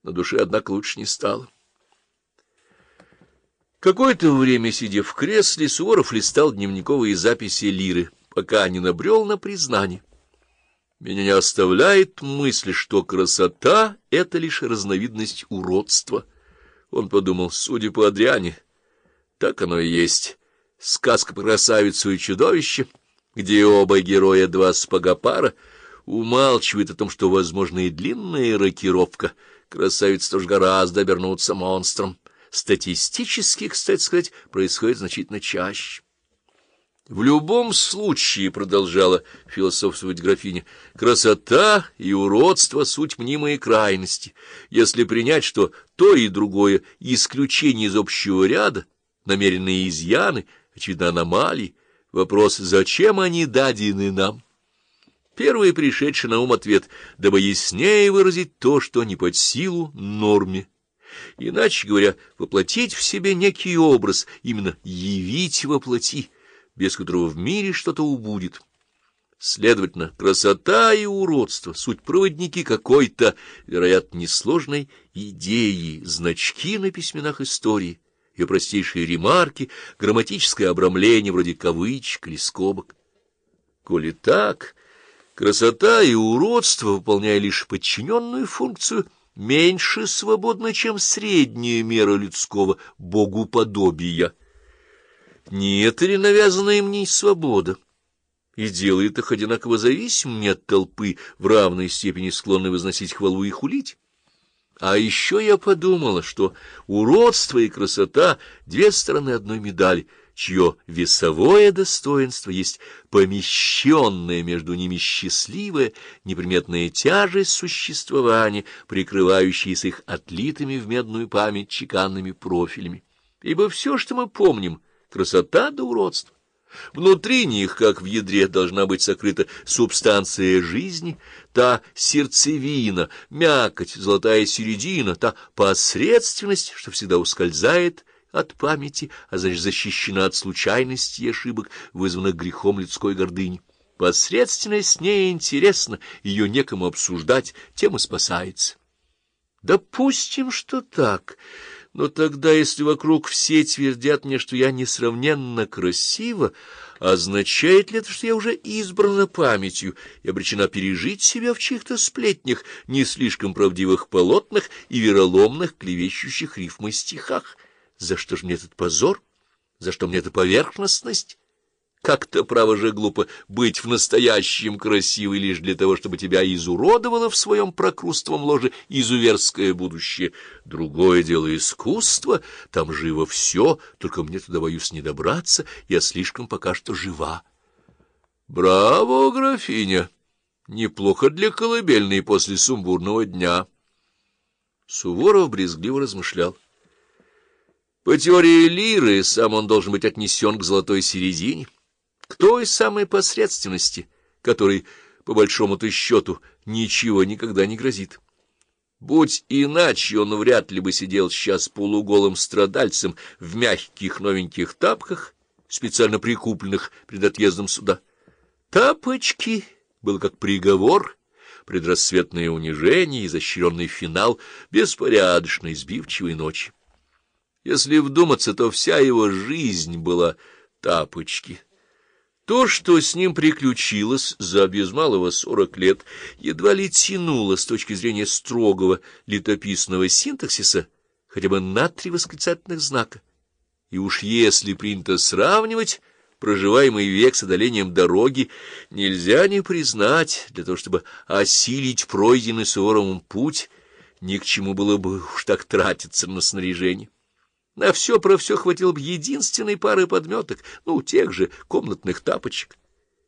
На душе, однако, лучше не стало. Какое-то время, сидя в кресле, Суворов листал дневниковые записи Лиры, пока не набрел на признание. Меня не оставляет мысль, что красота — это лишь разновидность уродства. Он подумал, судя по Адриане, так оно и есть. Сказка про красавицу и чудовище, где оба героя два сапога-пара, умалчивает о том, что возможна и длинная рокировка. Красавица тоже гораздо обернуться монстром. Статистически, кстати сказать, происходит значительно чаще. В любом случае, — продолжала философствовать графиня, — красота и уродство — суть мнимые крайности. Если принять, что то и другое — исключение из общего ряда, намеренные изъяны, очевидно, аномалии, вопрос, зачем они дадены нам? Первый пришедший на ум ответ, дабы яснее выразить то, что не под силу норме. Иначе говоря, воплотить в себе некий образ, именно явить воплоти, без которого в мире что-то убудет. Следовательно, красота и уродство — суть проводники какой-то, вероятно, несложной идеи, значки на письменах истории, ее простейшие ремарки, грамматическое обрамление вроде кавычек или скобок. Коли так, красота и уродство, выполняя лишь подчиненную функцию, меньше свободны, чем средняя мера людского богуподобия. Не это ли навязанная мне свобода? И делает их одинаково зависимыми от толпы, в равной степени склонны возносить хвалу и хулить. А еще я подумала, что уродство и красота — две стороны одной медали, чье весовое достоинство есть помещенная между ними счастливая, неприметная тяжесть существования, прикрывающаяся их отлитыми в медную память чеканными профилями. Ибо все, что мы помним, красота да уродство. Внутри них, как в ядре, должна быть сокрыта субстанция жизни, та сердцевина, мякоть, золотая середина, та посредственность, что всегда ускользает от памяти, а значит защищена от случайностей и ошибок, вызванных грехом людской гордыни. Посредственность неинтересна, ее некому обсуждать, тем и спасается. Допустим, что так. Но тогда, если вокруг все твердят мне, что я несравненно красива, означает ли это, что я уже избрана памятью и обречена пережить себя в чьих-то сплетнях, не слишком правдивых полотнах и вероломных, клевещущих рифмой стихах? За что же мне этот позор? За что мне эта поверхностность? Как-то, право же, глупо быть в настоящем красивой лишь для того, чтобы тебя изуродовало в своем прокрустовом ложе изуверское будущее. Другое дело искусство, там живо все, только мне туда, боюсь, не добраться, я слишком пока что жива. Браво, графиня! Неплохо для колыбельной после сумбурного дня. Суворов брезгливо размышлял. По теории Лиры сам он должен быть отнесен к золотой середине, к той самой посредственности, которой, по большому-то счету, ничего никогда не грозит. Будь иначе, он вряд ли бы сидел сейчас полуголым страдальцем в мягких новеньких тапках, специально прикупленных перед отъездом суда. Тапочки был как приговор, предрассветное унижение, изощренный финал беспорядочной, сбивчивой ночи. Если вдуматься, то вся его жизнь была тапочки. То, что с ним приключилось за без малого 40 лет, едва ли тянуло с точки зрения строгого летописного синтаксиса хотя бы на 3 восклицательных знака. И уж если принято сравнивать проживаемый век с одолением дороги, нельзя не признать, для того, чтобы осилить пройденный Суворовым путь, ни к чему было бы уж так тратиться на снаряжение. На все про все хватило бы единственной пары подметок, тех же комнатных тапочек.